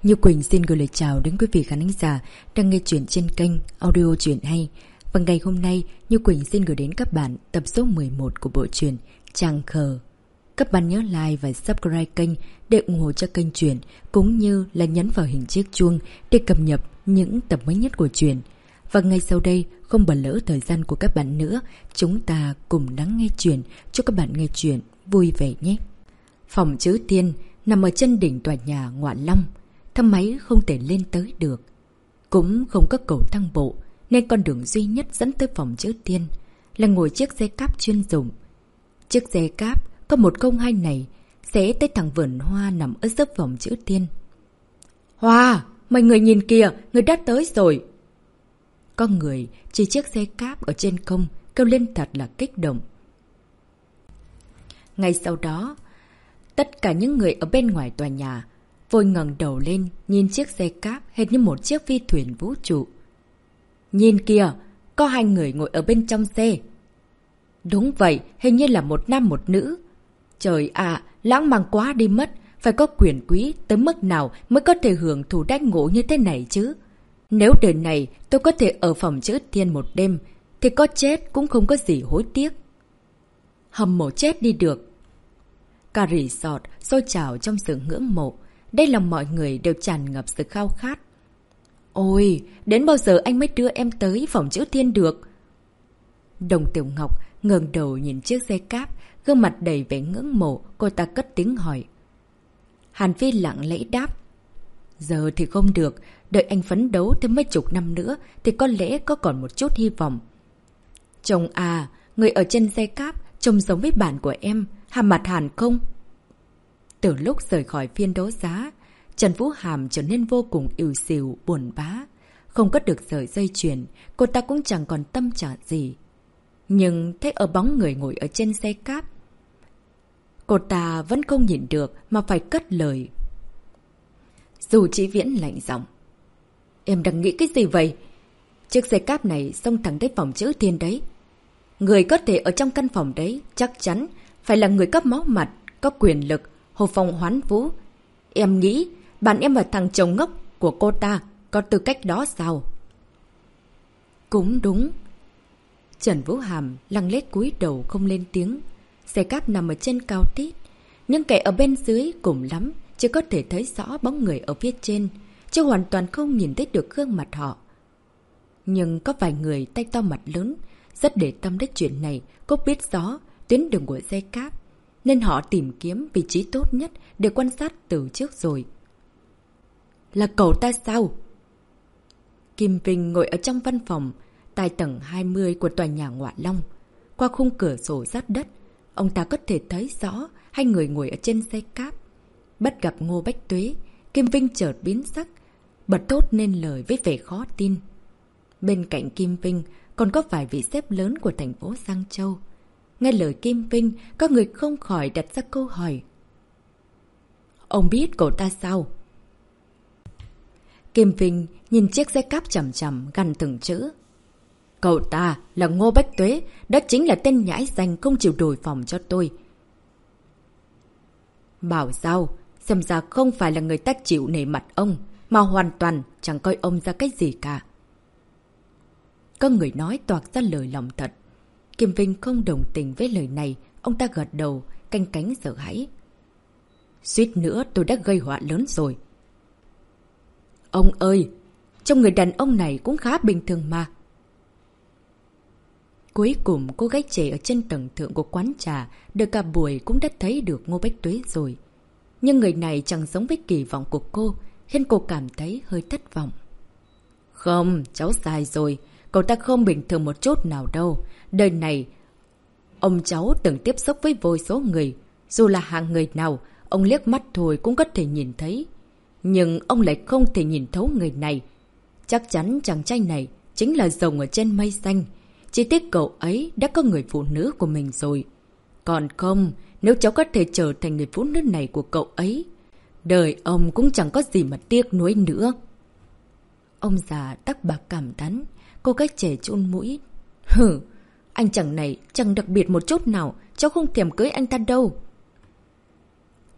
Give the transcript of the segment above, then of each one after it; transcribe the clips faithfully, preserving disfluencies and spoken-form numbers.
Như Quỳnh xin gửi lời chào đến quý vị khán giả đang nghe chuyện trên kênh Audio Chuyện Hay. Và ngày hôm nay, Như Quỳnh xin gửi đến các bạn tập số mười một của bộ truyện Chàng Khờ. Các bạn nhớ like và subscribe kênh để ủng hộ cho kênh truyện, cũng như là nhấn vào hình chiếc chuông để cập nhật những tập mới nhất của truyện. Và ngay sau đây, không bỏ lỡ thời gian của các bạn nữa, chúng ta cùng lắng nghe truyện. Chúc các bạn nghe truyện vui vẻ nhé. Phòng chữ Tiên nằm ở chân đỉnh tòa nhà Ngoại Long. Thang máy không thể lên tới được. Cũng không có cầu thang bộ, nên con đường duy nhất dẫn tới phòng chữ Tiên là ngồi chiếc xe cáp chuyên dụng. Chiếc xe cáp có một không hai này sẽ tới thẳng vườn hoa nằm ở giữa phòng chữ Tiên. Hoa, mọi người nhìn kìa, người đã tới rồi. Có người chỉ chiếc xe cáp ở trên không kêu lên thật là kích động. Ngay sau đó, tất cả những người ở bên ngoài tòa nhà vội ngẩng đầu lên nhìn chiếc xe cáp hệt như một chiếc phi thuyền vũ trụ. Nhìn kìa, có hai người ngồi ở bên trong xe. Đúng vậy, hình như là một nam một nữ. Trời ạ, lãng mạn quá đi mất. Phải có quyền quý tới mức nào mới có thể hưởng thụ đãi ngộ như thế này chứ? Nếu đời này tôi có thể ở phòng chữ Thiên một đêm, thì có chết cũng không có gì hối tiếc. Hâm mộ chết đi được. Cả resort xôi trào trong sự ngưỡng mộ. Đây là mọi người đều tràn ngập sự khao khát. Ôi, đến bao giờ anh mới đưa em tới phòng chữ Thiên được? Đồng Tiểu Ngọc ngẩng đầu nhìn chiếc xe cáp, gương mặt đầy vẻ ngưỡng mộ, cô ta cất tiếng hỏi. Hàn Phi lặng lẽ đáp. Giờ thì không được, đợi anh phấn đấu thêm mấy chục năm nữa thì có lẽ có còn một chút hy vọng. Chồng à, người ở trên xe cáp trông giống với bạn của em, Hàm Mặt Hàn không? Từ lúc rời khỏi phiên đấu giá, Trần Vũ Hàm trở nên vô cùng ỉu xìu, buồn bã. Không có được sợi dây chuyền, cô ta cũng chẳng còn tâm trạng gì. Nhưng thấy ở bóng người ngồi ở trên xe cáp, cô ta vẫn không nhìn được mà phải cất lời. Dù Chí Viễn lạnh giọng. Em đang nghĩ cái gì vậy? Chiếc xe cáp này xông thẳng tới phòng chữ Thiên đấy. Người có thể ở trong căn phòng đấy chắc chắn phải là người cấp máu mặt, có quyền lực, Hồ Phong Hoán Vũ. Em nghĩ bạn em và thằng chồng ngốc của cô ta có tư cách đó sao? Cũng đúng. Trần Vũ Hàm lặng lẽ cúi đầu không lên tiếng. Xe cáp nằm ở trên cao tít. Nhưng kẻ ở bên dưới cùng lắm chỉ có thể thấy rõ bóng người ở phía trên, chứ hoàn toàn không nhìn thấy được gương mặt họ. Nhưng có vài người tay to mặt lớn rất để tâm đến chuyện này, cũng biết rõ tuyến đường của xe cáp, nên họ tìm kiếm vị trí tốt nhất để quan sát từ trước rồi. Là cậu ta sao? Kim Vinh ngồi ở trong văn phòng tại tầng hai mươi của tòa nhà Ngoại Long. Qua khung cửa sổ sát đất, ông ta có thể thấy rõ hai người ngồi ở trên xe cáp. Bắt gặp Ngô Bách Tuế, Kim Vinh chợt biến sắc, bật thốt nên lời với vẻ khó tin. Bên cạnh Kim Vinh còn có vài vị sếp lớn của thành phố Giang Châu. Nghe lời Kim Vinh, có người không khỏi đặt ra câu hỏi. Ông biết cậu ta sao? Kim Vinh nhìn chiếc xe cáp chằm chằm gằn từng chữ. Cậu ta là Ngô Bách Tuế, đó chính là tên nhãi danh không chịu đổi phòng cho tôi. Bảo sao, xem ra không phải là người ta chịu nể mặt ông, mà hoàn toàn chẳng coi ông ra cái gì cả. Có người nói toạc ra lời lòng thật. Kim Vinh không đồng tình với lời này, ông ta gật đầu, canh cánh sợ hãi. Suýt nữa tôi đã gây họa lớn rồi. Ông ơi, trông người đàn ông này cũng khá bình thường mà. Cuối cùng cô gái trẻ ở trên tầng thượng của quán trà được cả buổi cũng đã thấy được Ngô Bách Tuế rồi. Nhưng người này chẳng giống với kỳ vọng của cô, khiến cô cảm thấy hơi thất vọng. Không, cháu sai rồi. Cậu ta không bình thường một chút nào đâu. Đời này, ông cháu từng tiếp xúc với vô số người. Dù là hạng người nào, ông liếc mắt thôi cũng có thể nhìn thấy. Nhưng ông lại không thể nhìn thấu người này. Chắc chắn chàng trai này chính là rồng ở trên mây xanh. Chỉ tiếc cậu ấy đã có người phụ nữ của mình rồi. Còn không, nếu cháu có thể trở thành người phụ nữ này của cậu ấy, đời ông cũng chẳng có gì mà tiếc nuối nữa. Ông già tắc bạc cảm thán, cô gái trẻ chun mũi. Hừ, anh chàng này chẳng đặc biệt một chút nào, cháu không thèm cưới anh ta đâu.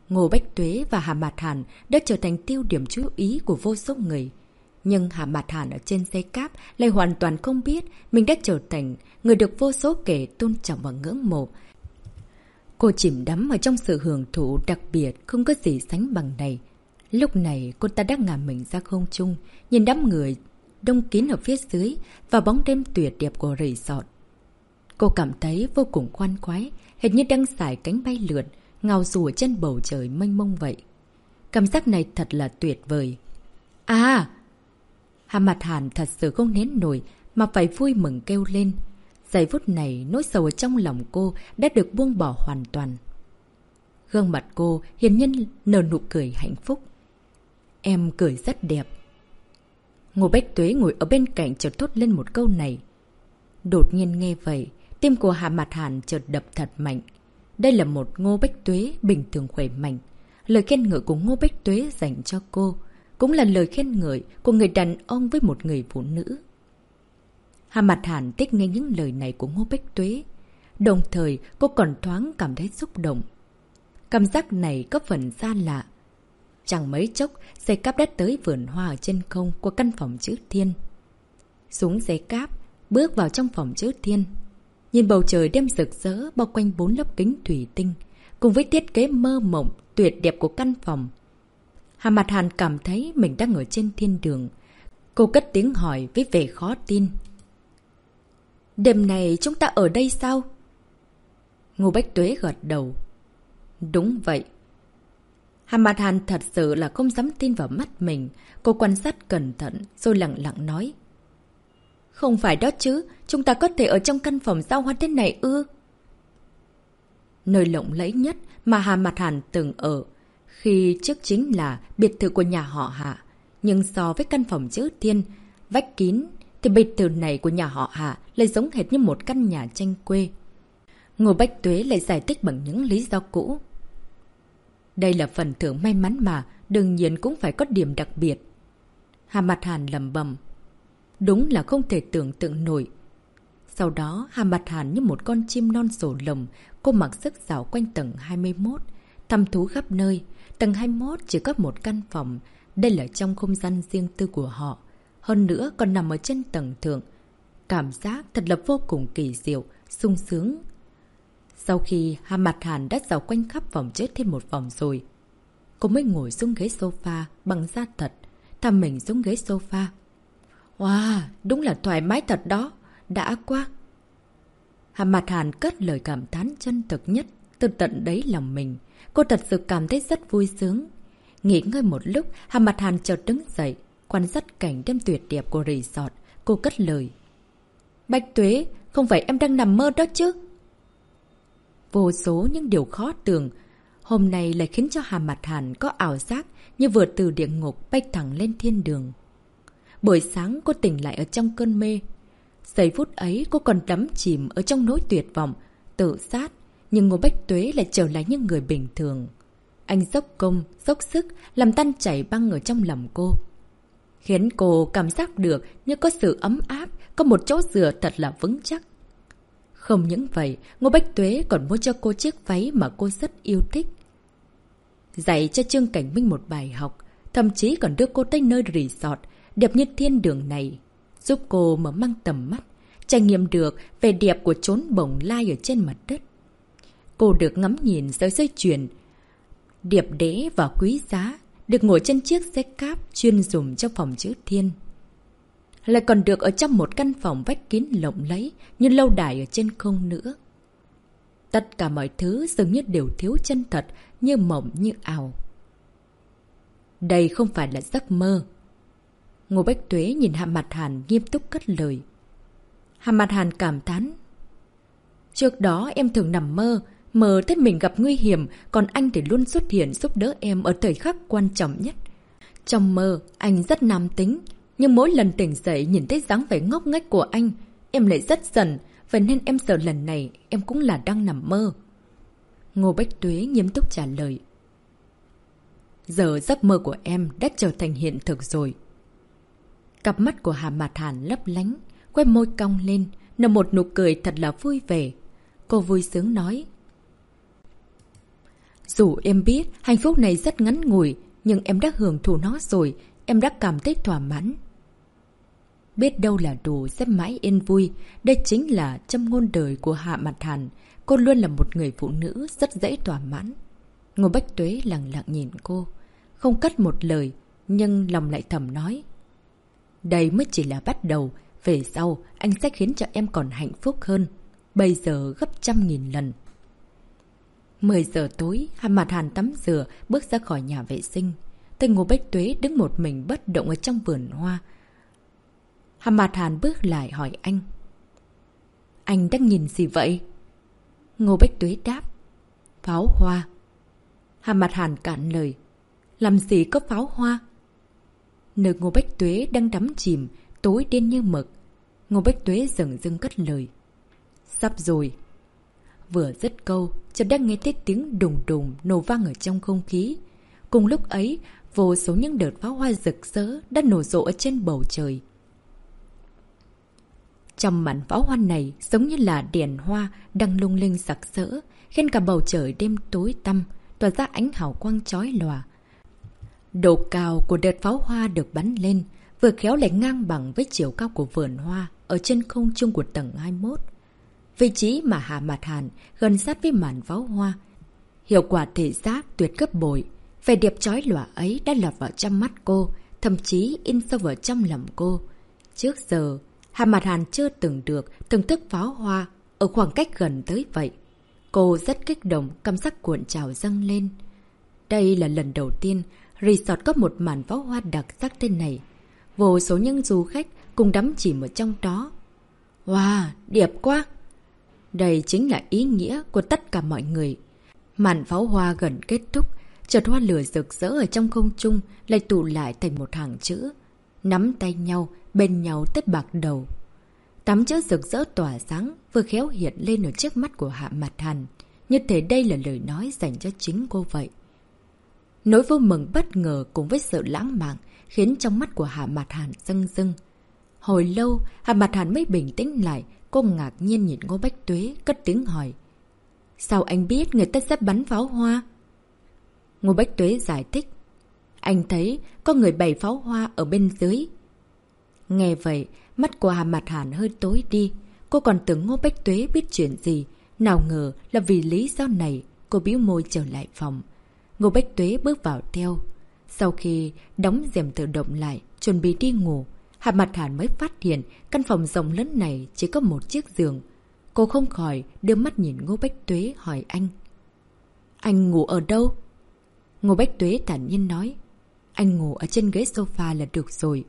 Ngô Bách Tuế và Hà Mạt Hàn đã trở thành tiêu điểm chú ý của vô số người. Nhưng Hà Mạt Hàn ở trên xe cáp lại hoàn toàn không biết mình đã trở thành người được vô số kẻ tôn trọng và ngưỡng mộ. Cô chìm đắm ở trong sự hưởng thụ đặc biệt không có gì sánh bằng này. Lúc này cô ta đã ngả mình ra không trung, nhìn đám người đông kín ở phía dưới và bóng đêm tuyệt đẹp của resort. Cô cảm thấy vô cùng khoan khoái, hệt như đang xải cánh bay lượn, ngao du ở trên bầu trời mênh mông vậy. Cảm giác này thật là tuyệt vời. À! Hà Mạt Hàn thật sự không nén nổi mà phải vui mừng kêu lên. Giây phút này nỗi sầu ở trong lòng cô đã được buông bỏ hoàn toàn. Gương mặt cô hiển nhiên nở nụ cười hạnh phúc. Em cười rất đẹp. Ngô Bách Tuế ngồi ở bên cạnh chợt thốt lên một câu này. Đột nhiên nghe vậy, tim của Hà Mạt Hàn chợt đập thật mạnh. Đây là một Ngô Bách Tuế bình thường khỏe mạnh. Lời khen ngợi của Ngô Bách Tuế dành cho cô cũng là lời khen ngợi của người đàn ông với một người phụ nữ. Hà Mạt Hàn thích nghe những lời này của Ngô Bách Tuế. Đồng thời cô còn thoáng cảm thấy xúc động. Cảm giác này có phần xa lạ. Chẳng mấy chốc, xe cáp đã tới vườn hoa ở trên không của căn phòng chữ Thiên. Xuống xe cáp, bước vào trong phòng chữ Thiên. Nhìn bầu trời đêm rực rỡ bao quanh bốn lớp kính thủy tinh, cùng với thiết kế mơ mộng, tuyệt đẹp của căn phòng. Hà Mạt Hàn cảm thấy mình đang ở trên thiên đường. Cô cất tiếng hỏi với vẻ khó tin. Đêm này chúng ta ở đây sao? Ngô Bách Tuế gật đầu. Đúng vậy. Hà Mạt Hàn thật sự là không dám tin vào mắt mình. Cô quan sát cẩn thận rồi lặng lặng nói. Không phải đó chứ, chúng ta có thể ở trong căn phòng giao hoa thế này ư? Nơi lộng lẫy nhất mà Hà Mạt Hàn từng ở khi trước chính là biệt thự của nhà họ Hạ. Nhưng so với căn phòng chữ Thiên, vách kín, thì biệt thự này của nhà họ Hạ lại giống hệt như một căn nhà tranh quê. Ngô Bách Tuế lại giải thích bằng những lý do cũ. Đây là phần thưởng may mắn mà, đương nhiên cũng phải có điểm đặc biệt. Hà Mạt Hàn lẩm bẩm. Đúng là không thể tưởng tượng nổi. Sau đó, Hà Mạt Hàn như một con chim non sổ lồng, cô mặc sức dạo quanh tầng hai mươi mốt, thăm thú khắp nơi. Tầng hai mươi mốt chỉ có một căn phòng, đây là trong không gian riêng tư của họ. Hơn nữa còn nằm ở trên tầng thượng. Cảm giác thật là vô cùng kỳ diệu, sung sướng. Sau khi Hà Mạt Hàn đã dạo quanh khắp phòng chết thêm một vòng rồi, cô mới ngồi xuống ghế sofa bằng da thật, thăm mình xuống ghế sofa. Wow, đúng là thoải mái thật đó, đã quá. Hà Mạt Hàn cất lời cảm thán chân thực nhất từ tận đáy lòng mình. Cô thật sự cảm thấy rất vui sướng. Nghỉ ngơi một lúc, Hà Mạt Hàn chợt đứng dậy, quan sát cảnh đêm tuyệt đẹp của resort. Cô cất lời. Bách Tuế, không phải em đang nằm mơ đó chứ? Vô số những điều khó tưởng hôm nay lại khiến cho Hà Mạt Hàn có ảo giác như vừa từ địa ngục bay thẳng lên thiên đường. Buổi sáng cô tỉnh lại ở trong cơn mê. Giây phút ấy cô còn đắm chìm ở trong nỗi tuyệt vọng, tự sát. Nhưng Ngô Bách Tuế lại trở lại như người bình thường. Anh dốc công, dốc sức làm tan chảy băng ở trong lòng cô, khiến cô cảm giác được như có sự ấm áp, có một chỗ dựa thật là vững chắc. Không những vậy, Ngô Bách Tuế còn mua cho cô chiếc váy mà cô rất yêu thích. Dạy cho Trương Cảnh Minh một bài học, thậm chí còn đưa cô tới nơi resort đẹp như thiên đường này, giúp cô mở mang tầm mắt, trải nghiệm được vẻ đẹp của chốn bồng lai ở trên mặt đất. Cô được ngắm nhìn sợi dây chuyền điệp đẽ và quý giá, được ngồi trên chiếc xe cáp chuyên dùng trong phòng chữ Thiên. Lại còn được ở trong một căn phòng vách kín lộng lẫy như lâu đài ở trên không nữa. Tất cả mọi thứ dường như đều thiếu chân thật, như mộng như ảo. Đây không phải là giấc mơ. Ngô Bách Tuế nhìn Hà Mạt Hàn nghiêm túc cất lời. Hà Mạt Hàn cảm thán. Trước đó em thường nằm mơ, mơ thấy mình gặp nguy hiểm, còn anh thì luôn xuất hiện giúp đỡ em ở thời khắc quan trọng nhất. Trong mơ, anh rất nam tính, nhưng mỗi lần tỉnh dậy nhìn thấy dáng vẻ ngốc nghếch của anh, em lại rất giận, vậy nên em sợ lần này em cũng là đang nằm mơ. Ngô Bách Tuế nghiêm túc trả lời. Giờ giấc mơ của em đã trở thành hiện thực rồi. Cặp mắt của Hà Mạt Hàn lấp lánh, quay môi cong lên, nở một nụ cười thật là vui vẻ. Cô vui sướng nói. Dù em biết hạnh phúc này rất ngắn ngủi, nhưng em đã hưởng thụ nó rồi, em đã cảm thấy thỏa mãn. Biết đâu là đủ sẽ mãi yên vui, đây chính là châm ngôn đời của Hạ Mạt Hàn. Cô luôn là một người phụ nữ rất dễ thỏa mãn. Ngô Bách Tuế lặng lặng nhìn cô, không cất một lời, nhưng lòng lại thầm nói. Đây mới chỉ là bắt đầu, về sau anh sẽ khiến cho em còn hạnh phúc hơn, bây giờ gấp trăm nghìn lần. mười giờ tối, Hạ Mạt Hàn tắm rửa, bước ra khỏi nhà vệ sinh. Thấy Ngô Bách Tuế đứng một mình bất động ở trong vườn hoa. Hạ Mạt Hàn bước lại hỏi anh. Anh đang nhìn gì vậy? Ngô Bách Tuế đáp. Pháo hoa. Hạ Mạt Hàn cạn lời. Làm gì có pháo hoa? Nơi Ngô Bách Tuế đang đắm chìm, tối đen như mực. Ngô Bách Tuế dần dưng cất lời. Sắp rồi. Vừa dứt câu, chợt đã nghe thấy tiếng đùng đùng nổ vang ở trong không khí. Cùng lúc ấy, vô số những đợt pháo hoa rực rỡ đã nổ rộ ở trên bầu trời. Trong màn pháo hoa này giống như là đèn hoa đang lung linh sặc sỡ, khiến cả bầu trời đêm tối tăm, tỏa ra ánh hào quang chói lòa. Độ cao của đợt pháo hoa được bắn lên, vừa khéo lại ngang bằng với chiều cao của vườn hoa ở trên không trung của tầng hai mươi mốt. Vị trí mà Hạ Mạt Hàn gần sát với màn pháo hoa, hiệu quả thể giác tuyệt gấp bội. Vẻ đẹp chói lòa ấy đã lọt vào trong mắt cô, thậm chí in sâu vào trong lòng cô. Trước giờ, Hạ Mạt Hàn chưa từng được thưởng thức pháo hoa ở khoảng cách gần tới vậy. Cô rất kích động, cảm giác cuộn trào dâng lên. Đây là lần đầu tiên resort có một màn pháo hoa đặc sắc thế này. Vô số những du khách cùng đắm chìm ở trong đó. Wow, đẹp quá! Đây chính là ý nghĩa của tất cả mọi người. Màn pháo hoa gần kết thúc, chợt hoa lửa rực rỡ ở trong không trung lại tụ lại thành một hàng chữ. Nắm tay nhau, bên nhau tới bạc đầu. Tám chữ rực rỡ tỏa sáng vừa khéo hiện lên ở trước mắt của Hạ Mạt Hàn. Như thế đây là lời nói dành cho chính cô vậy. Nỗi vô mừng bất ngờ cùng với sự lãng mạn khiến trong mắt của Hạ Mạt Hàn rưng rưng. Hồi lâu, Hạ Mạt Hàn mới bình tĩnh lại. Cô ngạc nhiên nhìn Ngô Bách Tuế, cất tiếng hỏi. Sao anh biết người ta sẽ bắn pháo hoa? Ngô Bách Tuế giải thích. Anh thấy có người bày pháo hoa ở bên dưới. Nghe vậy, mắt của Hạ Mạt Hàn hơi tối đi. Cô còn tưởng Ngô Bách Tuế biết chuyện gì. Nào ngờ là vì lý do này, cô bĩu môi trở lại phòng. Ngô Bách Tuế bước vào theo. Sau khi đóng rèm tự động lại, chuẩn bị đi ngủ, Hạ Mạt Hàn mới phát hiện căn phòng rộng lớn này chỉ có một chiếc giường. Cô không khỏi đưa mắt nhìn Ngô Bách Tuế hỏi anh. Anh ngủ ở đâu? Ngô Bách Tuế thản nhiên nói. Anh ngủ ở trên ghế sofa là được rồi.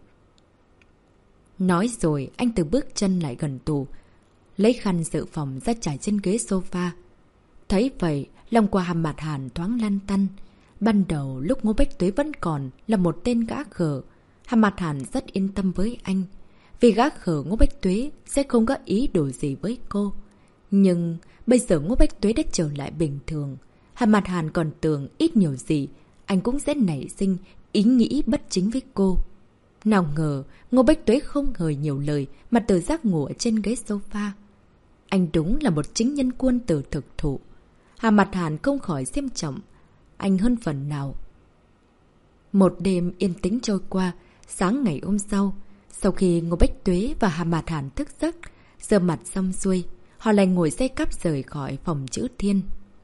Nói rồi anh từ bước chân lại gần tủ, lấy khăn dự phòng ra trải trên ghế sofa. Thấy vậy, lòng của Hạ Mạt Hàn thoáng lăn tăn. Ban đầu lúc Ngô Bách Tuế vẫn còn là một tên gã khờ, Hạ Mạt Hàn rất yên tâm với anh. Vì gã khờ Ngô Bách Tuế sẽ không có ý đồ gì với cô. Nhưng bây giờ Ngô Bách Tuế đã trở lại bình thường. Hạ Mạt Hàn còn tưởng ít nhiều gì anh cũng sẽ nảy sinh ý nghĩ bất chính với cô. Nào ngờ Ngô Bách Tuế không hời nhiều lời mà tự giác ngủ ở trên ghế sofa. Anh đúng là một chính nhân quân tử thực thụ. Hạ Mạt Hàn không khỏi xem trọng anh hơn phần nào. Một đêm yên tĩnh trôi qua. Sáng ngày hôm sau, sau khi Ngô Bách Tuế và Hạ Mạt Hàn thức giấc, rửa mặt xong xuôi, họ lại ngồi xe cắp rời khỏi phòng chữ Thiên.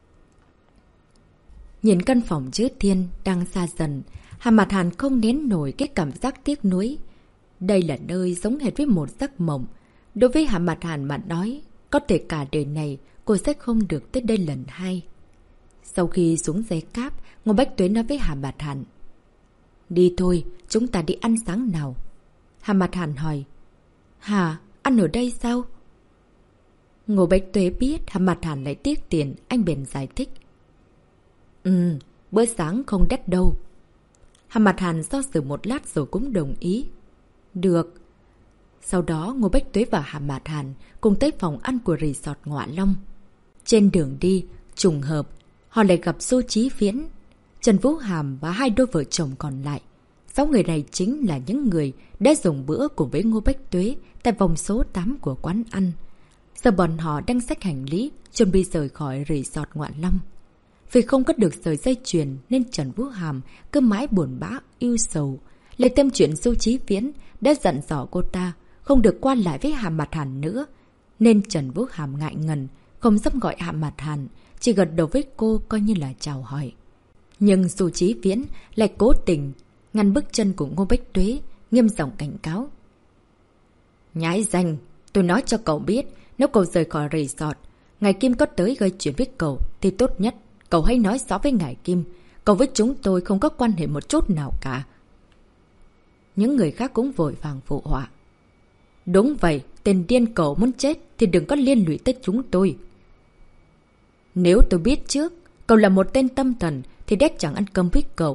Nhìn căn phòng chữ Thiên đang xa dần, Hạ Mạt Hàn không nén nổi cái cảm giác tiếc nuối. Đây là nơi giống hệt với một giấc mộng. Đối với Hạ Mạt Hàn mà nói, có thể cả đời này cô sẽ không được tới đây lần hai. Sau khi xuống xe cáp, Ngô Bách Tuế nói với Hạ Mạt Hàn. Đi thôi, chúng ta đi ăn sáng nào. Hạ Mạt Hàn hỏi. Hả, ăn ở đây sao? Ngô Bách Tuế biết Hạ Mạt Hàn lại tiếc tiền, anh bèn giải thích. Ừ, bữa sáng không đắt đâu. Hạ Mạt Hàn do dự một lát rồi cũng đồng ý. Được. Sau đó Ngô Bách Tuế và Hạ Mạt Hàn cùng tới phòng ăn của resort Ngọa Long. Trên đường đi, trùng hợp, họ lại gặp Du Chí Viễn, Trần Vũ Hàm và hai đôi vợ chồng còn lại. Sáu người này chính là những người đã dùng bữa cùng với Ngô Bách Tuế tại vòng số tám của quán ăn. Giờ bọn họ đang xách hành lý, chuẩn bị rời khỏi resort Ngọa Long. Vì không có được sợi dây chuyền nên Trần Vũ Hàm cứ mãi buồn bã, ưu sầu. Lại thêm chuyện Du Chí Viễn đã dặn dò cô ta không được qua lại với Hà Mạt Hàn nữa. Nên Trần Vũ Hàm ngại ngần, không dám gọi Hà Mạt Hàn, chỉ gật đầu với cô coi như là chào hỏi. Nhưng Du Chí Viễn lại cố tình ngăn bước chân của Ngô Bách Tuế, nghiêm giọng cảnh cáo. Nhãi danh, tôi nói cho cậu biết, nếu cậu rời khỏi resort, Ngài Kim có tới gây chuyện với cậu thì tốt nhất cậu hãy nói rõ với Ngài Kim, cậu với chúng tôi không có quan hệ một chút nào cả. Những người khác cũng vội vàng phụ họa. Đúng vậy, tên điên cậu muốn chết thì đừng có liên lụy tới chúng tôi. Nếu tôi biết trước cậu là một tên tâm thần thì đét chẳng ăn cơm với cậu.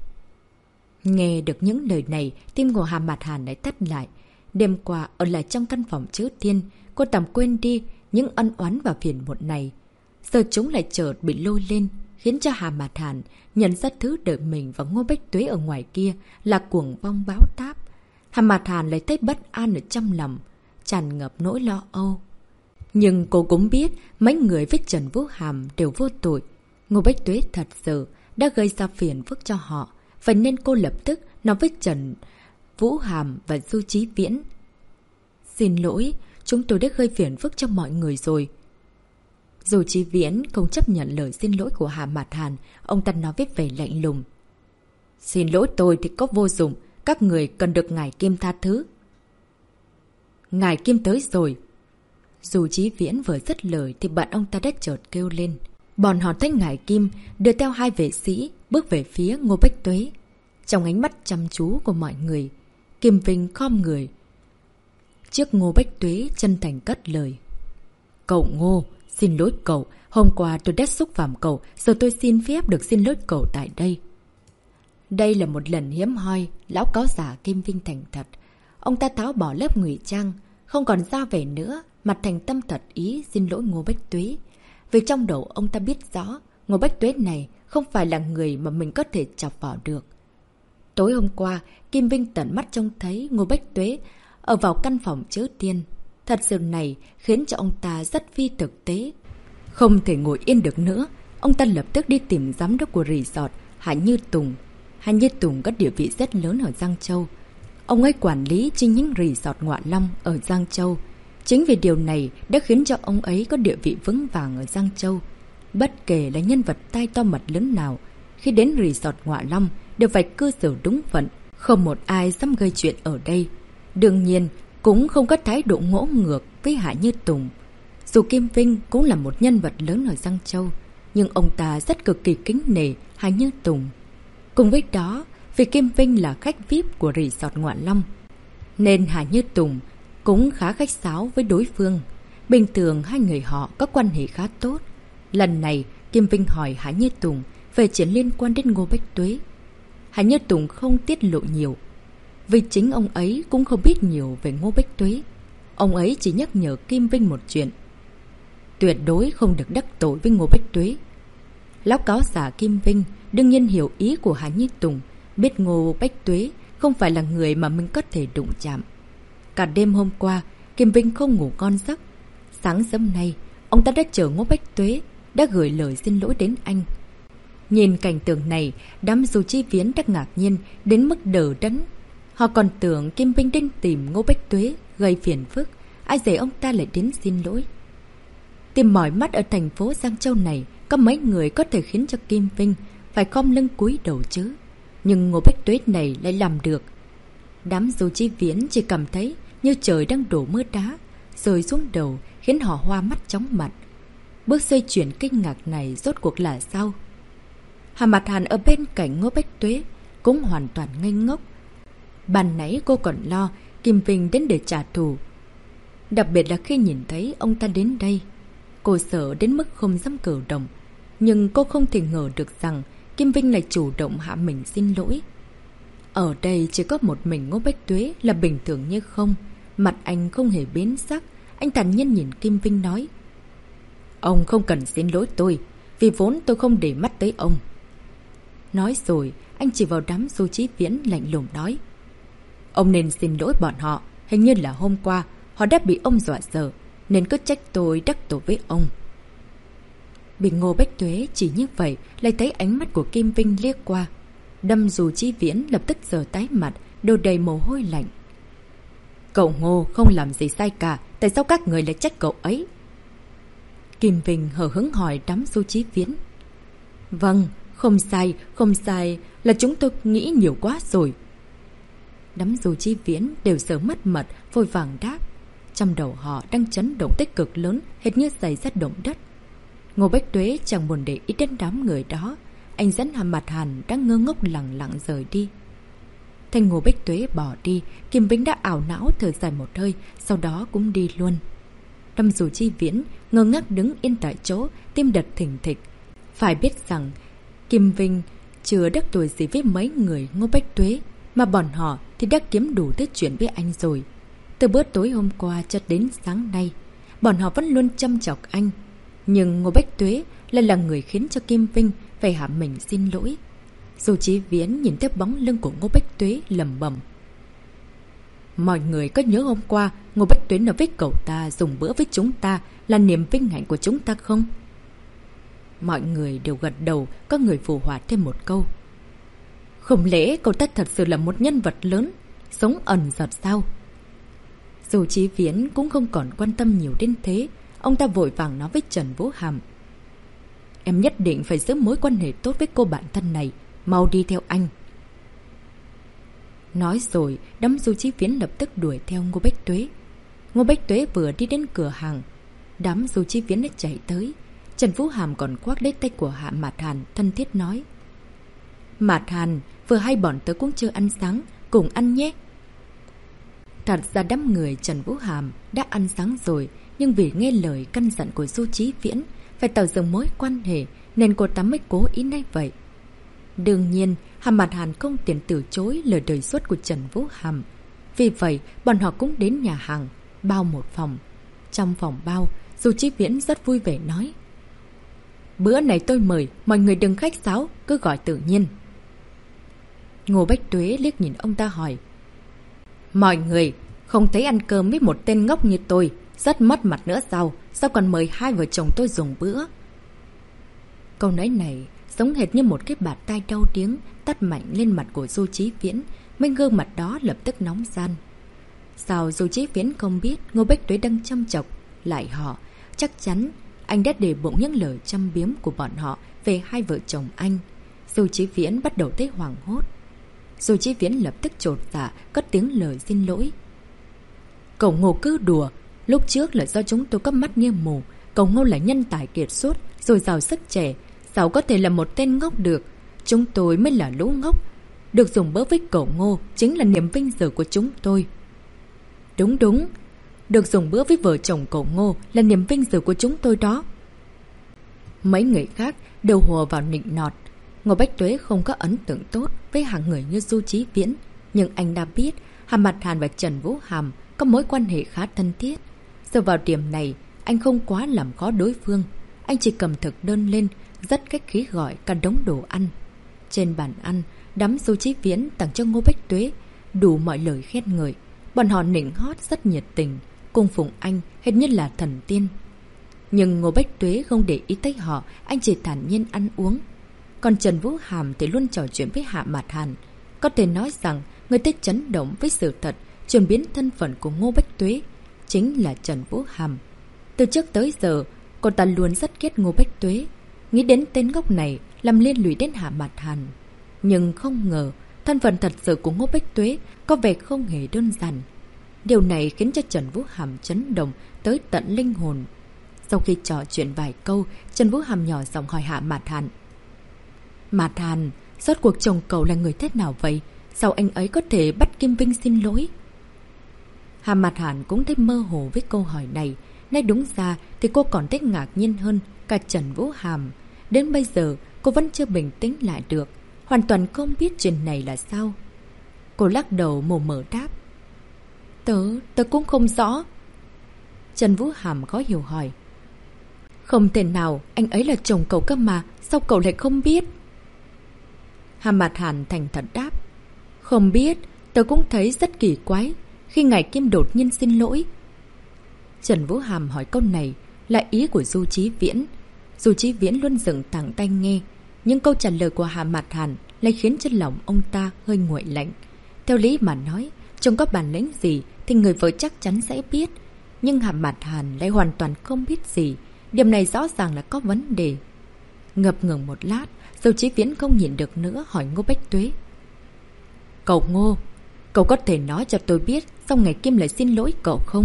Nghe được những lời này, tim của Hà Mạt Hàn lại thắt lại. Đêm qua ở lại trong căn phòng chứa tiên, cô tạm quên đi những ân oán và phiền muộn này. Giờ chúng lại chợt bị lôi lên, khiến cho Hà Mạt Hàn nhận ra thứ đợi mình và Ngô Bách Tuế ở ngoài kia là cuồng vong báo táp. Hà Mạt Hàn lại thấy bất an ở trong lòng, tràn ngập nỗi lo âu. Nhưng cô cũng biết mấy người với Trần Vũ Hàm đều vô tội. Ngô Bách Tuế thật sự đã gây ra phiền phức cho họ, vậy nên cô lập tức nói với Trần Vũ Hàm và Du Chí Viễn. Xin lỗi, chúng tôi đã gây phiền phức cho mọi người rồi. Du Chí Viễn không chấp nhận lời xin lỗi của Hà Mạt Hàn, ông ta nói với vẻ lạnh lùng. Xin lỗi tôi thì có vô dụng, các người cần được Ngài Kim tha thứ. Ngài Kim tới rồi. Du Chí Viễn vừa dứt lời thì bạn ông ta đã chợt kêu lên. Bọn họ thấy Ngài Kim đưa theo hai vệ sĩ bước về phía Ngô Bách Tuế. Trong ánh mắt chăm chú của mọi người, Kim Vinh khom người trước Ngô Bách Tuế, chân thành cất lời. Cậu Ngô, xin lỗi cậu, hôm qua tôi đã xúc phạm cậu, giờ tôi xin phép được xin lỗi cậu tại đây. Đây là một lần hiếm hoi, lão cáo giả Kim Vinh thành thật. Ông ta tháo bỏ lớp ngụy trang, không còn ra vẻ nữa, mặt thành tâm thật ý xin lỗi Ngô Bách Tuế. Vì trong đầu ông ta biết rõ, Ngô Bách Tuế này không phải là người mà mình có thể chọc vào được. Tối hôm qua, Kim Vinh tận mắt trông thấy Ngô Bách Tuế ở vào căn phòng chứa tiên. Thật sự này khiến cho ông ta rất phi thực tế. Không thể ngồi yên được nữa, ông ta lập tức đi tìm giám đốc của resort Hạ Như Tùng. Hạ Như Tùng có địa vị rất lớn ở Giang Châu. Ông ấy quản lý chi nhánh resort Ngọa Long ở Giang Châu. Chính vì điều này đã khiến cho ông ấy có địa vị vững vàng ở Giang Châu. Bất kể là nhân vật tai to mặt lớn nào, khi đến resort Ngọa Long đều phải cư xử đúng phận, không một ai dám gây chuyện ở đây. Đương nhiên, cũng không có thái độ ngỗ ngược với Hạ Như Tùng. Dù Kim Vinh cũng là một nhân vật lớn ở Giang Châu, nhưng ông ta rất cực kỳ kính nể Hạ Như Tùng. Cùng với đó, vì Kim Vinh là khách vi ai pi của resort Ngọa Long, nên Hạ Như Tùng cũng khá khách sáo với đối phương. Bình thường hai người họ có quan hệ khá tốt. Lần này, Kim Vinh hỏi Hạ Như Tùng về chuyện liên quan đến Ngô Bách Tuế. Hạ Như Tùng không tiết lộ nhiều, vì chính ông ấy cũng không biết nhiều về Ngô Bách Tuế. Ông ấy chỉ nhắc nhở Kim Vinh một chuyện: tuyệt đối không được đắc tội với Ngô Bách Tuế. Lão cáo giả Kim Vinh đương nhiên hiểu ý của Hạ Như Tùng, biết Ngô Bách Tuế không phải là người mà mình có thể đụng chạm. Cả đêm hôm qua, Kim Vinh không ngủ ngon giấc. Sáng sớm nay, ông ta đã chờ Ngô Bách Tuế, đã gửi lời xin lỗi đến anh. Nhìn cảnh tượng này, đám Du Chí Viễn đã ngạc nhiên đến mức đờ đẫn. Họ còn tưởng Kim Vinh đến tìm Ngô Bách Tuế gây phiền phức, ai dè ông ta lại đến xin lỗi. Tìm mỏi mắt ở thành phố Giang Châu này, có mấy người có thể khiến cho Kim Vinh phải khom lưng cúi đầu chứ. Nhưng Ngô Bách Tuế này lại làm được. Đám Du Chí Viễn chỉ cảm thấy như trời đang đổ mưa đá rơi xuống đầu, khiến họ hoa mắt chóng mặt. Bước xoay chuyển kinh ngạc này rốt cuộc là sao? Hà Mạt Hàn ở bên cạnh Ngô Bách Tuế cũng hoàn toàn ngây ngốc. Ban nãy cô còn lo Kim Vinh đến để trả thù, đặc biệt là khi nhìn thấy ông ta đến đây. Cô sợ đến mức không dám cử động. Nhưng cô không thể ngờ được rằng Kim Vinh lại chủ động hạ mình xin lỗi. Ở đây chỉ có một mình Ngô Bách Tuế là bình thường như không. Mặt anh không hề biến sắc. Anh thản nhiên nhìn Kim Vinh nói: ông không cần xin lỗi tôi, vì vốn tôi không để mắt tới ông. Nói rồi, anh chỉ vào đám Du Chí Viễn lạnh lùng nói: ông nên xin lỗi bọn họ. Hình như là hôm qua họ đã bị ông dọa sợ, nên cứ trách tôi đắc tội với ông. Vì Ngô Bách Tuế chỉ như vậy lại thấy ánh mắt của Kim Vinh liếc qua. Đâm Dù Chí Viễn lập tức giờ tái mặt, đổ đầy mồ hôi lạnh. Cậu Ngô không làm gì sai cả, tại sao các người lại trách cậu ấy? Kim Vinh hờ hững hỏi đám Dù Chí Viễn. Vâng, không sai, không sai, là chúng tôi nghĩ nhiều quá rồi. Đám Dù Chí Viễn đều sợ mất mật, vội vàng đáp. Trong đầu họ đang chấn động tích cực lớn, hệt như xảy ra động đất. Ngô Bách Tuế chẳng buồn để ý đến đám người đó. Anh dẫn Hàm Mạt Hàn đang ngơ ngốc lặng lặng rời đi. Thấy Ngô Bách Tuế bỏ đi, Kim Vinh đã ảo não thở dài một hơi, sau đó cũng đi luôn. Đâm Dù Chí Viễn ngơ ngác đứng yên tại chỗ, tim đập thình thịch. Phải biết rằng Kim Vinh chưa đắc tội gì với mấy người Ngô Bách Tuế, mà bọn họ thì đã kiếm đủ thứ chuyện với anh rồi. Từ bữa tối hôm qua cho đến sáng nay, bọn họ vẫn luôn chăm chọc anh. Nhưng Ngô Bách Tuế lại là người khiến cho Kim Vinh phải hạ mình xin lỗi. Dù Chí Viễn nhìn thấy bóng lưng của Ngô Bách Tuế lẩm bẩm. Mọi người có nhớ hôm qua Ngô Bách Tuế nói với cậu ta dùng bữa với chúng ta là niềm vinh hạnh của chúng ta không? Mọi người đều gật đầu, có người phù họa thêm một câu. Không lẽ cậu ta thật sự là một nhân vật lớn, sống ẩn giật sao? Dù Chí Viễn cũng không còn quan tâm nhiều đến thế, ông ta vội vàng nói với Trần Vũ Hàm. Em nhất định phải giữ mối quan hệ tốt với cô bạn thân này, mau đi theo anh. Nói rồi, đám Dù Chí Viễn lập tức đuổi theo Ngô Bách Tuế. Ngô Bách Tuế vừa đi đến cửa hàng, đám Dù Chí Viễn đã chạy tới. Trần Vũ Hàm còn khoác lấy tay của Hạ Mạt Hàn, thân thiết nói. Mạt Hàn, vừa hay bọn tớ cũng chưa ăn sáng, cùng ăn nhé. Thật ra đám người Trần Vũ Hàm đã ăn sáng rồi, nhưng vì nghe lời căn dặn của Du Chí Viễn phải tạo dựng mối quan hệ nên cô ta mới cố ý nói vậy. Đương nhiên, Hạ Mạt Hàn không tiện từ chối lời đề xuất của Trần Vũ Hàm. Vì vậy, bọn họ cũng đến nhà hàng, bao một phòng. Trong phòng bao, Du Chí Viễn rất vui vẻ nói. Bữa này tôi mời, mọi người đừng khách sáo, cứ gọi tự nhiên. Ngô Bách Tuế liếc nhìn ông ta hỏi. Mọi người, không thấy ăn cơm với một tên ngốc như tôi, rất mất mặt nữa sao? Sao còn mời hai vợ chồng tôi dùng bữa? Câu nói này giống hệt như một cái bạt tai đau tiếng tát mạnh lên mặt của Du Chí Viễn, mấy gương mặt đó lập tức nóng gian. Sao Du Chí Viễn không biết Ngô Bách Tuế đang chăm chọc lại họ? Chắc chắn anh đã để bụng những lời châm biếm của bọn họ về hai vợ chồng anh. Du Chí Viễn bắt đầu thấy hoảng hốt. Du Chí Viễn lập tức chột dạ, cất tiếng lời xin lỗi. Cậu Ngô cứ đùa, lúc trước là do chúng tôi có mắt như mù. Cậu Ngô là nhân tài kiệt xuất, rồi giàu sức trẻ, sao có thể là một tên ngốc được? Chúng tôi mới là lũ ngốc. Được dùng bữa với cậu Ngô chính là niềm vinh dự của chúng tôi. Đúng đúng, được dùng bữa với vợ chồng cậu Ngô là niềm vinh dự của chúng tôi đó. Mấy người khác đều hùa vào nịnh nọt. Ngô Bách Tuế không có ấn tượng tốt với hàng người như Du Chí Viễn, nhưng anh đã biết Hạ Mạt Hàn và Trần Vũ Hàm có mối quan hệ khá thân thiết. Dựa vào điểm này, anh không quá làm khó đối phương. Anh chỉ cầm thực đơn lên, rất khách khí gọi cả đống đồ ăn. Trên bàn ăn, đám Du Chí Viễn tặng cho Ngô Bách Tuế đủ mọi lời khen ngợi. Bọn họ nịnh hót rất nhiệt tình, cung phụng anh hệt như là thần tiên. Nhưng Ngô Bách Tuế không để ý tới họ, anh chỉ thản nhiên ăn uống. Còn Trần Vũ Hàm thì luôn trò chuyện với Hạ Mạt Hàn. Có thể nói rằng người ta chấn động với sự thật chuyển biến thân phận của Ngô Bách Tuế chính là Trần Vũ Hàm. Từ trước tới giờ, cô ta luôn rất ghét Ngô Bách Tuế, nghĩ đến tên ngốc này làm liên lụy đến Hạ Mạt Hàn. Nhưng không ngờ, thân phận thật sự của Ngô Bách Tuế có vẻ không hề đơn giản. Điều này khiến cho Trần Vũ Hàm chấn động tới tận linh hồn. Sau khi trò chuyện vài câu, Trần Vũ Hàm nhỏ giọng hỏi Hạ Mạt Hàn. Mạt Hàn, rốt cuộc chồng cậu là người thế nào vậy? Sao anh ấy có thể bắt Kim Vinh xin lỗi? Hạ Mạt Hàn cũng thấy mơ hồ với câu hỏi này. Nói đúng ra thì cô còn thấy ngạc nhiên hơn cả Trần Vũ Hàm. Đến bây giờ cô vẫn chưa bình tĩnh lại được, hoàn toàn không biết chuyện này là sao. Cô lắc đầu mồ mờ đáp. Tớ, tớ cũng không rõ. Trần Vũ Hàm khó hiểu hỏi. Không thể nào, anh ấy là chồng cậu cơ mà, sao cậu lại không biết? Hạ Mạt Hàn thành thật đáp. Không biết, tớ cũng thấy rất kỳ quái khi ngài Kim đột nhiên xin lỗi. Trần Vũ Hàm hỏi câu này là ý của Du Chí Viễn. Du Chí Viễn luôn dựng thẳng tay nghe, nhưng câu trả lời của Hà Mạt Hàn lại khiến cho lòng ông ta hơi nguội lạnh. Theo lý mà nói, trông có bản lĩnh gì thì người vợ chắc chắn sẽ biết. Nhưng Hà Mạt Hàn lại hoàn toàn không biết gì. Điểm này rõ ràng là có vấn đề. Ngập ngừng một lát, Du Chí Viễn không nhìn được nữa hỏi Ngô Bách Tuế. Cậu Ngô, cậu có thể nói cho tôi biết sau ngày Kim lại xin lỗi cậu không?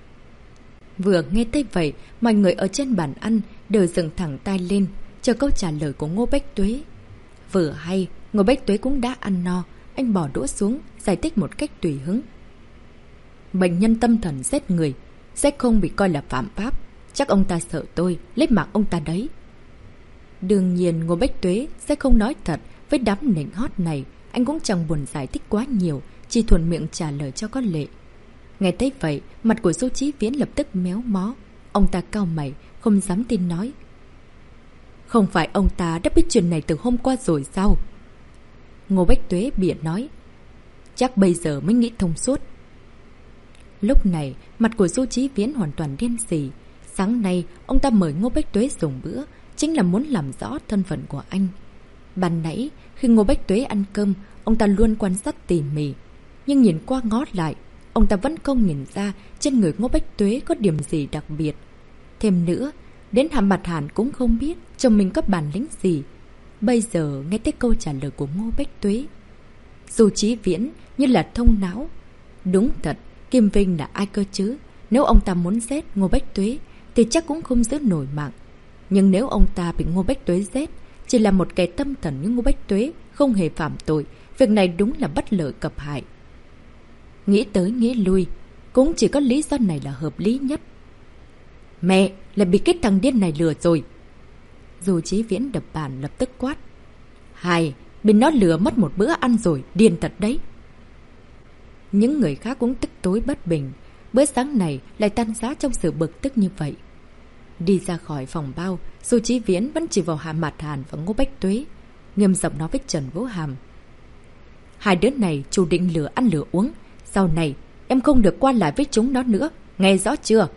Vừa nghe thấy vậy, mọi người ở trên bàn ăn đều dựng thẳng tay lên, chờ câu trả lời của Ngô Bách Tuế. Vừa hay, Ngô Bách Tuế cũng đã ăn no, anh bỏ đũa xuống, giải thích một cách tùy hứng. Bệnh nhân tâm thần giết người, sẽ không bị coi là phạm pháp. Chắc ông ta sợ tôi, lấy mạng ông ta đấy. Đương nhiên Ngô Bách Tuế sẽ không nói thật với đám nịnh hót này. Anh cũng chẳng buồn giải thích quá nhiều, chỉ thuần miệng trả lời cho có lệ. Nghe thấy vậy, mặt của Du Chí Viễn lập tức méo mó. Ông ta cau mày, không dám tin nói. Không phải ông ta đã biết chuyện này từ hôm qua rồi sao? Ngô Bách Tuế bịa nói. Chắc bây giờ mới nghĩ thông suốt. Lúc này, mặt của Du Chí Viễn hoàn toàn điên rỉ. Sáng nay, ông ta mời Ngô Bách Tuế dùng bữa, chính là muốn làm rõ thân phận của anh. Ban nãy, khi Ngô Bách Tuế ăn cơm, ông ta luôn quan sát tỉ mỉ. Nhưng nhìn qua ngó lại, ông ta vẫn không nhìn ra trên người Ngô Bách Tuế có điểm gì đặc biệt. Thêm nữa, đến Hà Mạt Hàn cũng không biết chồng mình có bản lĩnh gì. Bây giờ nghe tới câu trả lời của Ngô Bách Tuế, Du Chí Viễn như là thông não. Đúng thật, Kim Vinh là ai cơ chứ? Nếu ông ta muốn giết Ngô Bách Tuế thì chắc cũng không giữ nổi mạng. Nhưng nếu ông ta bị Ngô Bách Tuế giết, chỉ là một kẻ tâm thần như Ngô Bách Tuế, không hề phạm tội, việc này đúng là bất lợi cập hại. Nghĩ tới nghĩ lui, cũng chỉ có lý do này là hợp lý nhất. Mẹ, lại bị cái thằng điên này lừa rồi. Du Chí Viễn đập bàn lập tức quát. Hai, bên nó lừa mất một bữa ăn rồi, điên thật đấy. Những người khác cũng tức tối bất bình. Bữa sáng này lại tan rã trong sự bực tức như vậy. Đi ra khỏi phòng bao, Du Chí Viễn vẫn chỉ vào Hà Mạt Hàn và Ngô Bách Tuế, nghiêm giọng nói với Trần Vũ Hàm. Hai đứa này chủ định lừa ăn lừa uống. Sau này em không được qua lại với chúng nó nữa, nghe rõ chưa?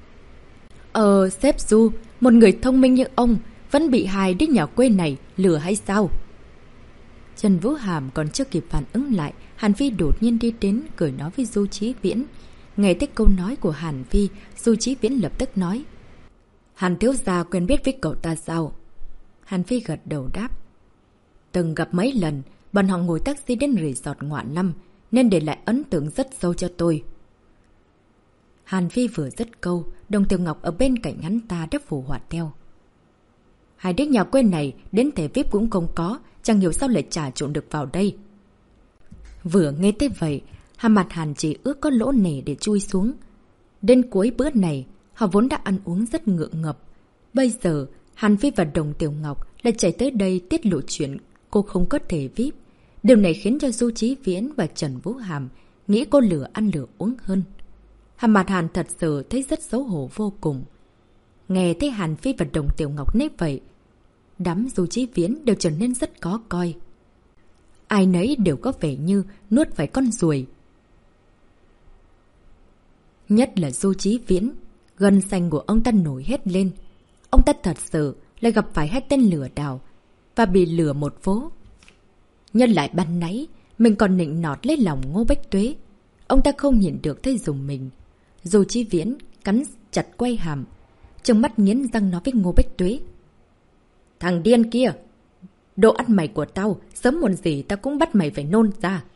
Ờ, sếp Du, một người thông minh như ông vẫn bị hai đứa nhà quê này lừa hay sao? Trần Vũ Hàm còn chưa kịp phản ứng lại, Hàn Phi đột nhiên đi đến cười nói với Du Chí Viễn. Nghe tới câu nói của Hàn Phi, Du Chí Viễn lập tức nói. Hàn thiếu gia quen biết với cậu ta sao? Hàn Phi gật đầu đáp. Từng gặp mấy lần, bọn họ ngồi taxi đến resort Ngọa Lâm, nên để lại ấn tượng rất sâu cho tôi. Hàn Phi vừa dứt câu, Đồng Tiểu Ngọc ở bên cạnh hắn ta đã phủ họa theo. Hai đứa nhà quê này đến thẻ vi ai pi cũng không có, chẳng hiểu sao lại trà trộn được vào đây. Vừa nghe tới vậy, Hà Mạt Hàn chỉ ước có lỗ nẻ để chui xuống. Đến cuối bữa này, họ vốn đã ăn uống rất ngượng ngập. Bây giờ, Hàn Phi và Đồng Tiểu Ngọc lại chạy tới đây tiết lộ chuyện cô không có thẻ vi ai pi. Điều này khiến cho Du Chí Viễn và Trần Vũ Hàm nghĩ cô lừa ăn lừa uống hơn. Hà Mạt Hàn thật sự thấy rất xấu hổ vô cùng. Nghe thấy Hàn Phi và Đồng Tiểu Ngọc nói vậy, đám Du Chí Viễn đều trở nên rất khó coi. Ai nấy đều có vẻ như nuốt phải con ruồi. Nhất là Du Chí Viễn, gân xanh của ông ta nổi hết lên. Ông ta thật sự lại gặp phải hai tên lừa đảo và bị lừa một vố. Nhân lại ban nãy, mình còn nịnh nọt lấy lòng Ngô Bách Tuế. Ông ta không nhìn được thấy dùng mình. Du Chí Viễn cắn chặt quay hàm, trông mắt nghiến răng nói với Ngô Bách Tuế. Thằng điên kia! Đồ ăn mày của tao, sớm muộn gì tao cũng bắt mày phải nôn ra.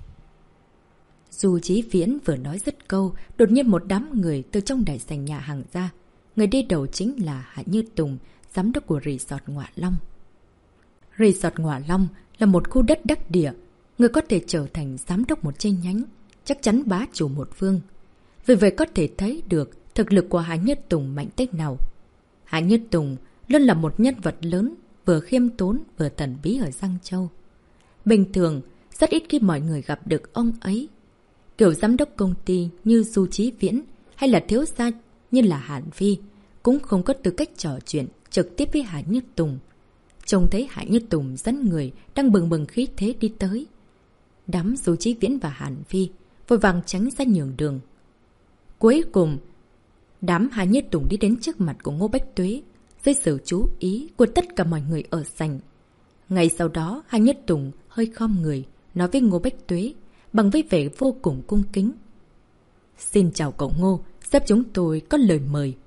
Du Chí Viễn vừa nói dứt câu, đột nhiên một đám người từ trong đại sảnh nhà hàng ra. Người đi đầu chính là Hạ Như Tùng, giám đốc của resort Ngọa Long. Resort Ngọa Long là một khu đất đắc địa. Người có thể trở thành giám đốc một chi nhánh, chắc chắn bá chủ một phương. Vì vậy có thể thấy được thực lực của Hạ Như Tùng mạnh tích nào. Hạ Như Tùng luôn là một nhân vật lớn, vừa khiêm tốn vừa thần bí ở Giang Châu. Bình thường, rất ít khi mọi người gặp được ông ấy. Kiểu giám đốc công ty như Du Chí Viễn hay là thiếu gia như là Hàn Phi cũng không có tư cách trò chuyện trực tiếp với Hạ Như Tùng. Trông thấy Hạ Như Tùng dẫn người đang bừng bừng khí thế đi tới. Đám Du Chí Viễn và Hàn Phi vội vàng tránh ra nhường đường. Cuối cùng, đám Hạ Như Tùng đi đến trước mặt của Ngô Bách Tuế. dưới sự chú ý của tất cả mọi người ở sảnh. Ngay sau đó, Hà Nhất Tùng hơi khom người, nói với Ngô Bách Tuế, bằng với vẻ vô cùng cung kính. Xin chào cậu Ngô, sếp chúng tôi có lời mời.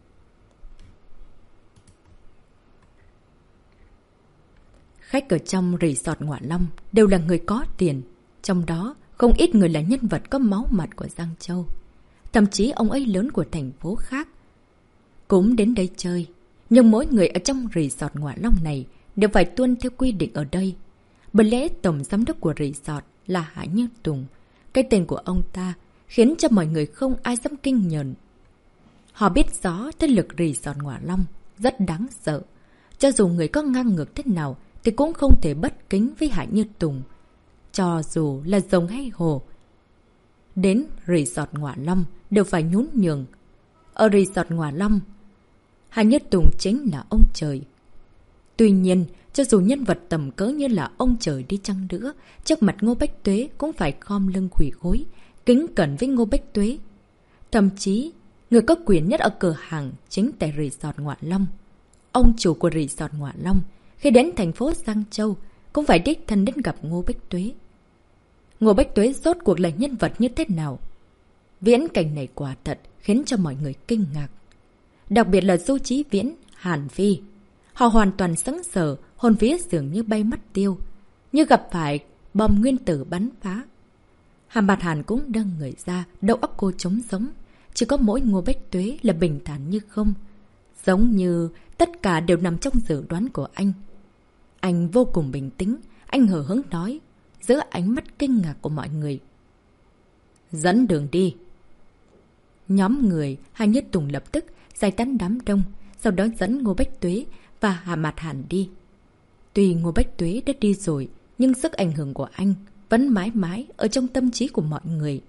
Khách ở trong resort Ngọa Long đều là người có tiền, trong đó không ít người là nhân vật có máu mặt của Giang Châu. Thậm chí ông ấy lớn của thành phố khác cũng đến đây chơi. Nhưng mỗi người ở trong resort Ngọa Long này đều phải tuân theo quy định ở đây. Bởi lẽ tổng giám đốc của resort là Hạ Như Tùng. Cái tên của ông ta khiến cho mọi người không ai dám kinh nhờn. Họ biết rõ thế lực resort Ngọa Long rất đáng sợ. Cho dù người có ngang ngược thế nào thì cũng không thể bất kính với Hạ Như Tùng. Cho dù là rồng hay hồ, đến resort Ngọa Long đều phải nhún nhường. Ở resort Ngọa Long, Hạ Như Tùng chính là ông trời. Tuy nhiên, cho dù nhân vật tầm cỡ như là ông trời đi chăng nữa, trước mặt Ngô Bách Tuế cũng phải khom lưng khuỵu gối, kính cẩn với Ngô Bách Tuế. Thậm chí, người có quyền nhất ở cửa hàng chính tại resort Ngọa Long. Ông chủ của resort Ngọa Long, khi đến thành phố Giang Châu, cũng phải đích thân đến gặp Ngô Bách Tuế. Ngô Bách Tuế rốt cuộc là nhân vật như thế nào? Viễn cảnh này quả thật khiến cho mọi người kinh ngạc. Đặc biệt là Du Chí Viễn, Hàn Phi. Họ hoàn toàn sững sờ, hồn vía dường như bay mất tiêu, như gặp phải bom nguyên tử bắn phá. Hà Mạt Hàn cũng đâng người ra, đầu óc cô trống rỗng. Chỉ có mỗi Ngô Bách Tuế là bình thản như không. Giống như tất cả đều nằm trong dự đoán của anh. Anh vô cùng bình tĩnh, anh hờ hững nói, giữa ánh mắt kinh ngạc của mọi người. Dẫn đường đi. Nhóm người, Hà Nhất Tùng lập tức giải tán đám đông, sau đó dẫn Ngô Bách Tuế và Hà Mạt Hàn đi. Tuy Ngô Bách Tuế đã đi rồi, nhưng sức ảnh hưởng của anh vẫn mãi mãi ở trong tâm trí của mọi người.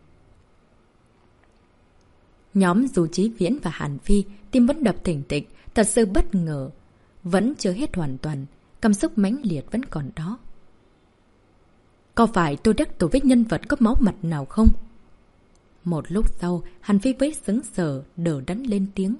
Nhóm Du Chí Viễn và Hàn Phi tim vẫn đập thình thịch, thật sự bất ngờ. Vẫn chưa hết hoàn toàn, cảm xúc mãnh liệt vẫn còn đó. Có phải tôi đắc tội với nhân vật có máu mặt nào không? Một lúc sau, Hàn Phi với sững sờ đờ đẫn lên tiếng.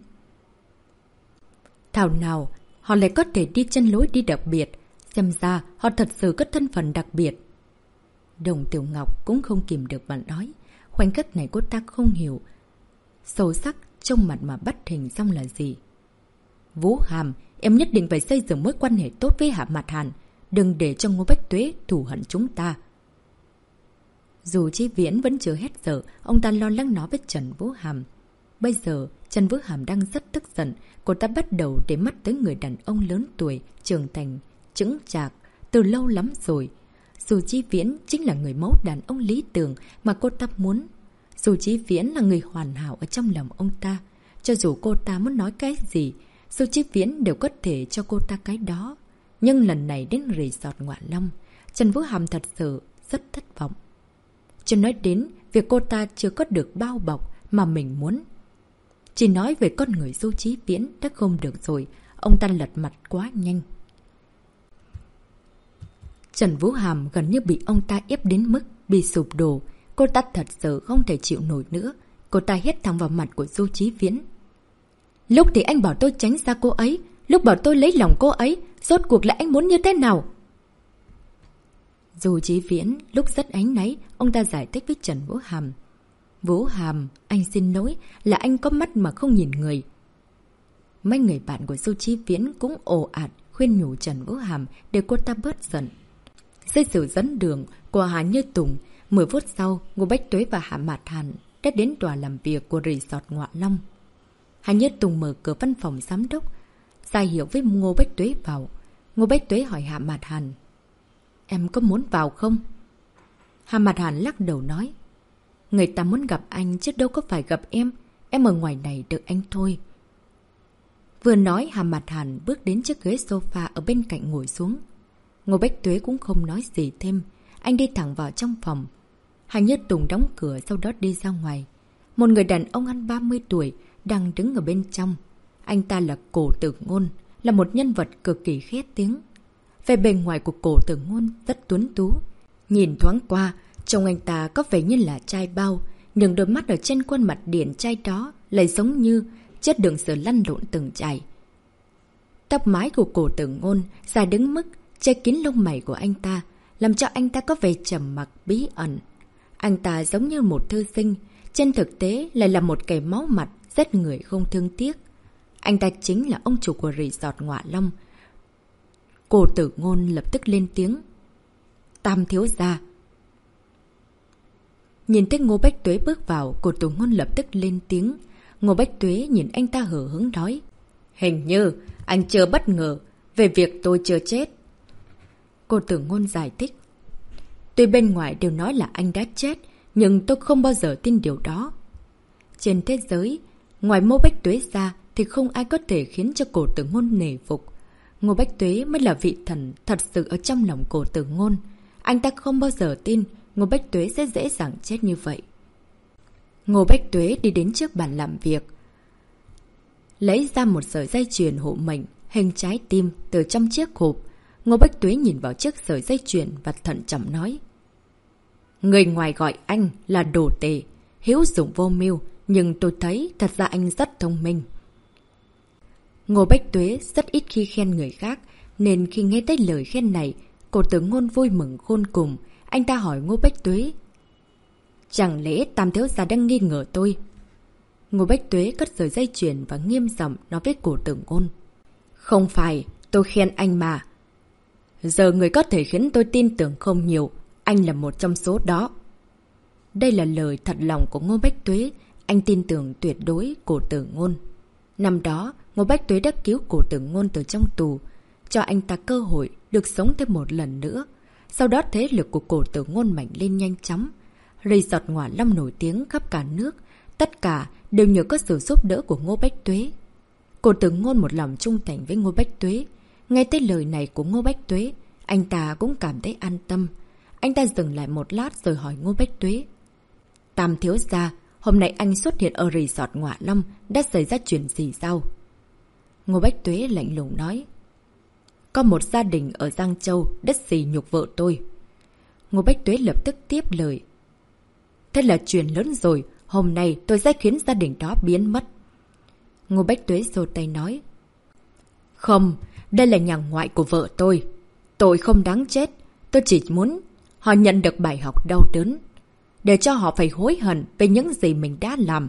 Thảo nào, họ lại có thể đi chân lối đi đặc biệt. Xem ra, họ thật sự có thân phận đặc biệt. Đồng Tiểu Ngọc cũng không kìm được mà nói. Khoảnh khắc này cô ta không hiểu. Sâu sắc, trong mặt mà bắt hình xong là gì? Vũ Hàm, em nhất định phải xây dựng mối quan hệ tốt với Hạ Mạt Hàn. Đừng để cho Ngô Bách Tuế thù hận chúng ta. Dù Chí Viễn vẫn chưa hết giờ, ông ta lo lắng nói với Trần Vũ Hàm. Bây giờ, Trần Vũ Hàm đang rất tức giận. Cô ta bắt đầu để mắt tới người đàn ông lớn tuổi, trưởng thành, chững chạc, từ lâu lắm rồi. Dù Chí Viễn chính là người mẫu đàn ông lý tưởng mà cô ta muốn. Dù Chí Viễn là người hoàn hảo ở trong lòng ông ta. Cho dù cô ta muốn nói cái gì, Dù Chí Viễn đều có thể cho cô ta cái đó. Nhưng lần này đến resort Ngọa Long, Trần Vũ Hàm thật sự rất thất vọng. Chưa nói đến việc cô ta chưa có được bao bọc mà mình muốn. Chỉ nói về con người Du Chí Viễn đã không được rồi, ông ta lật mặt quá nhanh. Trần Vũ Hàm gần như bị ông ta ép đến mức bị sụp đổ. Cô ta thật sự không thể chịu nổi nữa. Cô ta hét thẳng vào mặt của Du Chí Viễn. Lúc thì anh bảo tôi tránh xa cô ấy, lúc bảo tôi lấy lòng cô ấy, rốt cuộc là anh muốn như thế nào? Du Chí Viễn lúc rất áy náy, ông ta giải thích với Trần Vũ Hàm. Vũ Hàm, anh xin lỗi, là anh có mắt mà không nhìn người. Mấy người bạn của Du Chí Viễn cũng ồ ạt khuyên nhủ Trần Vũ Hàm để cô ta bớt giận. Dưới sự dẫn đường của Hà Như Tùng, mười phút sau, Ngô Bách Tuế và Hạ Mạt Hàn đã đến tòa làm việc của resort Ngọa Long. Hà Như Tùng mở cửa văn phòng giám đốc, ra hiệu với Ngô Bách Tuế vào. Ngô Bách Tuế hỏi Hạ Mạt Hàn. Em có muốn vào không? Hạ Mạt Hàn lắc đầu nói. Người ta muốn gặp anh chứ đâu có phải gặp em. Em ở ngoài này đợi anh thôi. Vừa nói, Hạ Mạt Hàn bước đến chiếc ghế sofa ở bên cạnh ngồi xuống. Ngô Bách Tuế cũng không nói gì thêm. Anh đi thẳng vào trong phòng. Hà Như Tùng đóng cửa sau đó đi ra ngoài. Một người đàn ông ăn ba mươi tuổi đang đứng ở bên trong. Anh ta là Cổ Tử Ngôn, là một nhân vật cực kỳ khét tiếng. Về bề ngoài của Cổ Tử Ngôn rất tuấn tú. Nhìn thoáng qua, trông anh ta có vẻ như là trai bao, nhưng đôi mắt ở trên khuôn mặt điển trai đó lại giống như chất đường sờ lăn lộn từng chảy. Tóc mái của cổ Tử Ngôn dài đứng mức che kín lông mày của anh ta, làm cho anh ta có vẻ trầm mặc bí ẩn. Anh ta giống như một thư sinh, trên thực tế lại là một kẻ máu mặt, giết người không thương tiếc. Anh ta chính là ông chủ của resort Ngọa Long. Cổ Tử Ngôn lập tức lên tiếng. Tam thiếu gia. Nhìn thấy Ngô Bách Tuế bước vào, Cổ Tử Ngôn lập tức lên tiếng. Ngô Bách Tuế nhìn anh ta hờ hững nói. Hình như anh chưa bất ngờ về việc tôi chưa chết. Cổ Tử Ngôn giải thích. Tuy bên ngoài đều nói là anh đã chết, nhưng tôi không bao giờ tin điều đó. Trên thế giới, ngoài Ngô Bách Tuế ra thì không ai có thể khiến cho Cổ Tử Ngôn nể phục. Ngô Bách Tuế mới là vị thần thật sự ở trong lòng Cổ Tử Ngôn. Anh ta không bao giờ tin Ngô Bách Tuế sẽ dễ dàng chết như vậy. Ngô Bách Tuế đi đến trước bàn làm việc, lấy ra một sợi dây chuyền hộ mệnh hình trái tim từ trong chiếc hộp. Ngô Bách Tuế nhìn vào chiếc sợi dây chuyền và thận trọng nói. Người ngoài gọi anh là đồ tể, hữu dụng vô mưu, nhưng tôi thấy thật ra anh rất thông minh. Ngô Bách Tuế rất ít khi khen người khác, nên khi nghe tới lời khen này, Cổ Tử Ngôn vui mừng khôn cùng. Anh ta hỏi Ngô Bách Tuế. Chẳng lẽ Tam thiếu gia đang nghi ngờ tôi? Ngô Bách Tuế cất sợi dây chuyền và nghiêm giọng nói với Cổ Tử Ngôn. Không phải, tôi khen anh mà. Giờ người có thể khiến tôi tin tưởng không nhiều, anh là một trong số đó. Đây là lời thật lòng của Ngô Bách Tuế, anh tin tưởng tuyệt đối Cổ Tử Ngôn. Năm đó, Ngô Bách Tuế đã cứu Cổ Tử Ngôn từ trong tù, cho anh ta cơ hội được sống thêm một lần nữa. Sau đó thế lực của Cổ Tử Ngôn mạnh lên nhanh chóng. Resort Ngọa Long nổi tiếng khắp cả nước, tất cả đều nhờ có sự giúp đỡ của Ngô Bách Tuế. Cổ Tử Ngôn một lòng trung thành với Ngô Bách Tuế. Nghe tới lời này của Ngô Bách Tuế, anh ta cũng cảm thấy an tâm. Anh ta dừng lại một lát rồi hỏi Ngô Bách Tuế. Tam thiếu gia, hôm nay anh xuất hiện ở resort Ngọa Long đã xảy ra chuyện gì sao? Ngô Bách Tuế lạnh lùng nói. Có một gia đình ở Giang Châu đã sỉ nhục vợ tôi. Ngô Bách Tuế lập tức tiếp lời. Thế là chuyện lớn rồi, hôm nay tôi sẽ khiến gia đình đó biến mất. Ngô Bách Tuế giơ tay nói. Không, đây là nhà ngoại của vợ tôi. Tôi không đáng chết, tôi chỉ muốn họ nhận được bài học đau đớn, để cho họ phải hối hận về những gì mình đã làm.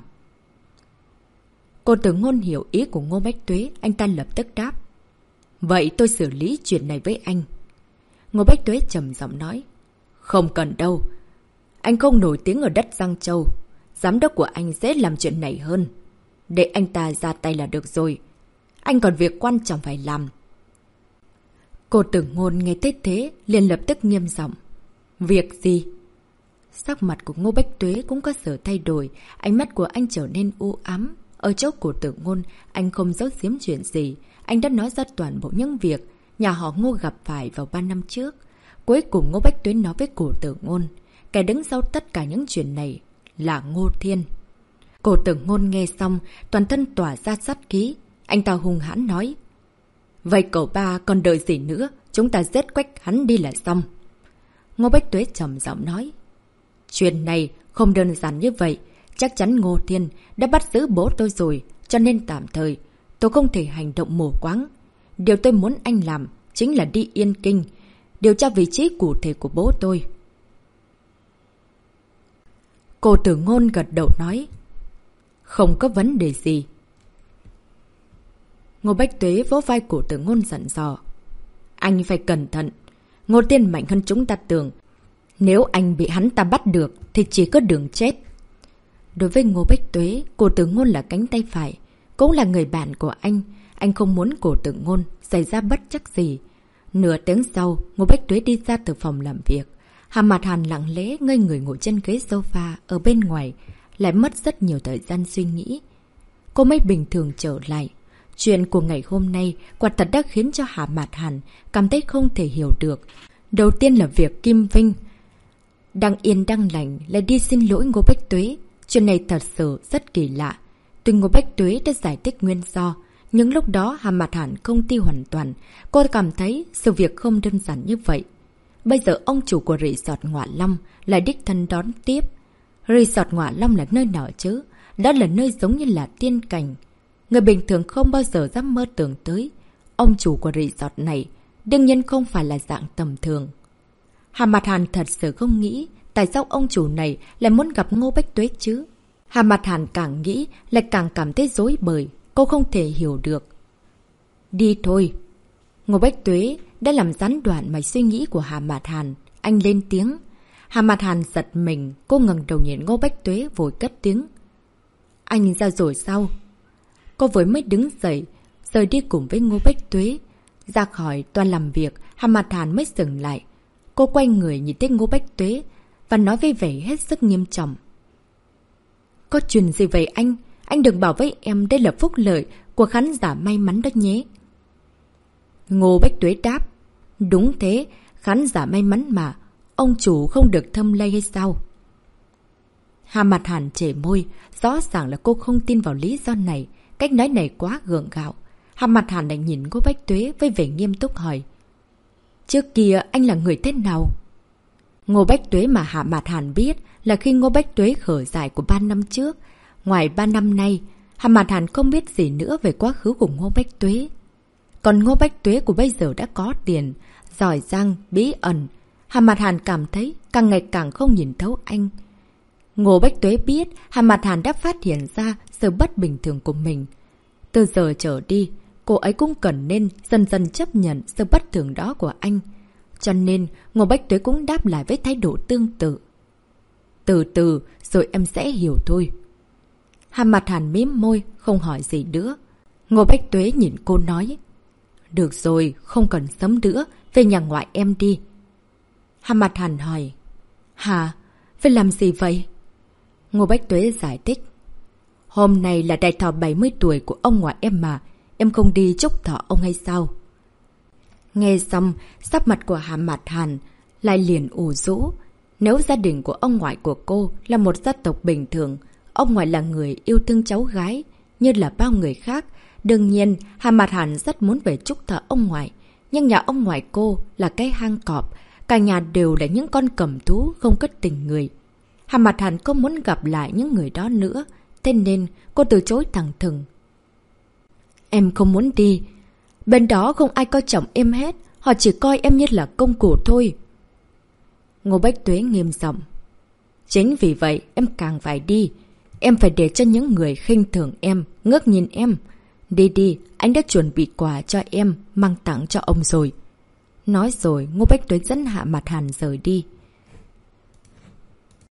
Cổ Tử Ngôn hiểu ý của Ngô Bách Tuế, anh ta lập tức đáp. Vậy tôi xử lý chuyện này với anh. Ngô Bách Tuế trầm giọng nói. Không cần đâu. Anh không nổi tiếng ở đất Giang Châu. Giám đốc của anh dễ làm chuyện này hơn. Để anh ta ra tay là được rồi. Anh còn việc quan trọng phải làm. Cổ Tử Ngôn nghe thấy thế, liền lập tức nghiêm giọng. Việc gì? Sắc mặt của Ngô Bách Tuế cũng có sự thay đổi. Ánh mắt của anh trở nên u ám. Ở chỗ Cổ Tử Ngôn, anh không giấu giếm chuyện gì. Anh đã nói ra toàn bộ những việc nhà họ Ngô gặp phải vào ba năm trước. Cuối cùng Ngô Bách Tuế nói với Cổ Tử Ngôn, kẻ đứng sau tất cả những chuyện này là Ngô Thiên. Cổ Tử Ngôn nghe xong, toàn thân tỏa ra sát khí. Anh ta hung hãn nói. Vậy cậu ba còn đợi gì nữa, chúng ta giết quách hắn đi là xong. Ngô Bách Tuế trầm giọng nói. Chuyện này không đơn giản như vậy. Chắc chắn Ngô Thiên đã bắt giữ bố tôi rồi, cho nên tạm thời tôi không thể hành động mù quáng. Điều tôi muốn anh làm chính là đi Yên Kinh, điều tra vị trí cụ thể của bố tôi. Cổ Tử Ngôn gật đầu nói. Không có vấn đề gì. Ngô Bách Tuế vỗ vai Cổ Tử Ngôn dặn dò. Anh phải cẩn thận. Ngô Thiên mạnh hơn chúng ta tưởng. Nếu anh bị hắn ta bắt được thì chỉ có đường chết. Đối với Ngô Bách Tuế, Cổ Tử Ngôn là cánh tay phải, cũng là người bạn của anh. Anh không muốn Cổ Tử Ngôn xảy ra bất trắc gì. Nửa tiếng sau, Ngô Bách Tuế đi ra từ phòng làm việc. Hà Mạt Hàn lặng lẽ ngây người ngồi trên ghế sofa ở bên ngoài, lại mất rất nhiều thời gian suy nghĩ. Cô mới bình thường trở lại. Chuyện của ngày hôm nay quả thật đã khiến cho Hà Mạt Hàn cảm thấy không thể hiểu được. Đầu tiên là việc Kim Vinh đang yên đang lành lại đi xin lỗi Ngô Bách Tuế. Chuyện này thật sự rất kỳ lạ. Tuy Ngô Bách Tuế đã giải thích nguyên do, nhưng lúc đó Hà Mạt Hàn không tin hoàn toàn. Cô cảm thấy sự việc không đơn giản như vậy. Bây giờ ông chủ của resort Ngọa Long lại đích thân đón tiếp. Resort Ngọa Long là nơi nào chứ? Đó là nơi giống như là tiên cảnh. Người bình thường không bao giờ dám mơ tưởng tới. ông chủ của resort này đương nhiên không phải là dạng tầm thường. Hà Mạt Hàn thật sự không nghĩ tại sao ông chủ này lại muốn gặp Ngô Bách Tuế chứ. Hà Mạt Hàn càng nghĩ lại càng cảm thấy rối bời, cô không thể hiểu được. Đi thôi. Ngô Bách Tuế đã làm gián đoạn mạch suy nghĩ của Hà Mạt Hàn. Anh lên tiếng. Hà Mạt Hàn giật mình, cô ngẩng đầu nhìn Ngô Bách Tuế vội cất tiếng. Anh ra rồi sao? Cô vừa mới đứng dậy, rời đi cùng với Ngô Bách Tuế. Ra khỏi toa làm việc, Hà Mạt Hàn mới dừng lại. Cô quay người nhìn thấy Ngô Bách Tuế và nói với vẻ hết sức nghiêm trọng. Có chuyện gì vậy anh? Anh đừng bảo với em đây là phúc lợi của khán giả may mắn đó nhé. Ngô Bách Tuế đáp. Đúng thế, khán giả may mắn mà. Ông chủ không được thâm lây hay sao? Hà Mạt Hàn chề môi. Rõ ràng là cô không tin vào lý do này. Cách nói này quá gượng gạo. Hà Mạt Hàn lại nhìn Ngô Bách Tuế với vẻ nghiêm túc hỏi. Trước kia anh là người thế nào? Ngô Bách Tuế mà Hà Mạt Hàn biết là khi Ngô Bách Tuế khởi giải của ba năm trước. Ngoài ba năm nay, Hà Mạt Hàn không biết gì nữa về quá khứ của Ngô Bách Tuế. Còn Ngô Bách Tuế của bây giờ đã có tiền, giỏi giang, bí ẩn. Hà Mạt Hàn cảm thấy càng ngày càng không nhìn thấu anh. Ngô Bách Tuế biết Hà Mạt Hàn đã phát hiện ra sự bất bình thường của mình. Từ giờ trở đi, cô ấy cũng cần nên dần dần chấp nhận sự bất thường đó của anh. Cho nên, Ngô Bách Tuế cũng đáp lại với thái độ tương tự. Từ từ, rồi em sẽ hiểu thôi. Hà Mạt Hàn mím môi, không hỏi gì nữa. Ngô Bách Tuế nhìn cô nói. Được rồi, không cần sớm nữa, về nhà ngoại em đi. Hà Mạt Hàn hỏi. Hả? Phải làm gì vậy? Ngô Bách Tuế giải thích. Hôm nay là đại thọ bảy mươi tuổi của ông ngoại em mà. Em không đi chúc thọ ông hay sao? Nghe xong, sắc mặt của Hà Mạt Hàn lại liền ủ rũ. Nếu gia đình của ông ngoại của cô là một gia tộc bình thường, ông ngoại là người yêu thương cháu gái, như là bao người khác. Đương nhiên, Hà Mạt Hàn rất muốn về chúc thọ ông ngoại. Nhưng nhà ông ngoại cô là cái hang cọp. Cả nhà đều là những con cầm thú không cất tình người. Hà Mạt Hàn không muốn gặp lại những người đó nữa. Thế nên cô từ chối thẳng thừng. Em không muốn đi. Bên đó không ai coi trọng em hết. Họ chỉ coi em như là công cụ thôi. Ngô Bách Tuế nghiêm giọng. Chính vì vậy em càng phải đi. Em phải để cho những người khinh thường em, ngước nhìn em. Đi đi, anh đã chuẩn bị quà cho em, mang tặng cho ông rồi. Nói rồi, Ngô Bách Tuế dẫn Hà Mạt Hàn rời đi.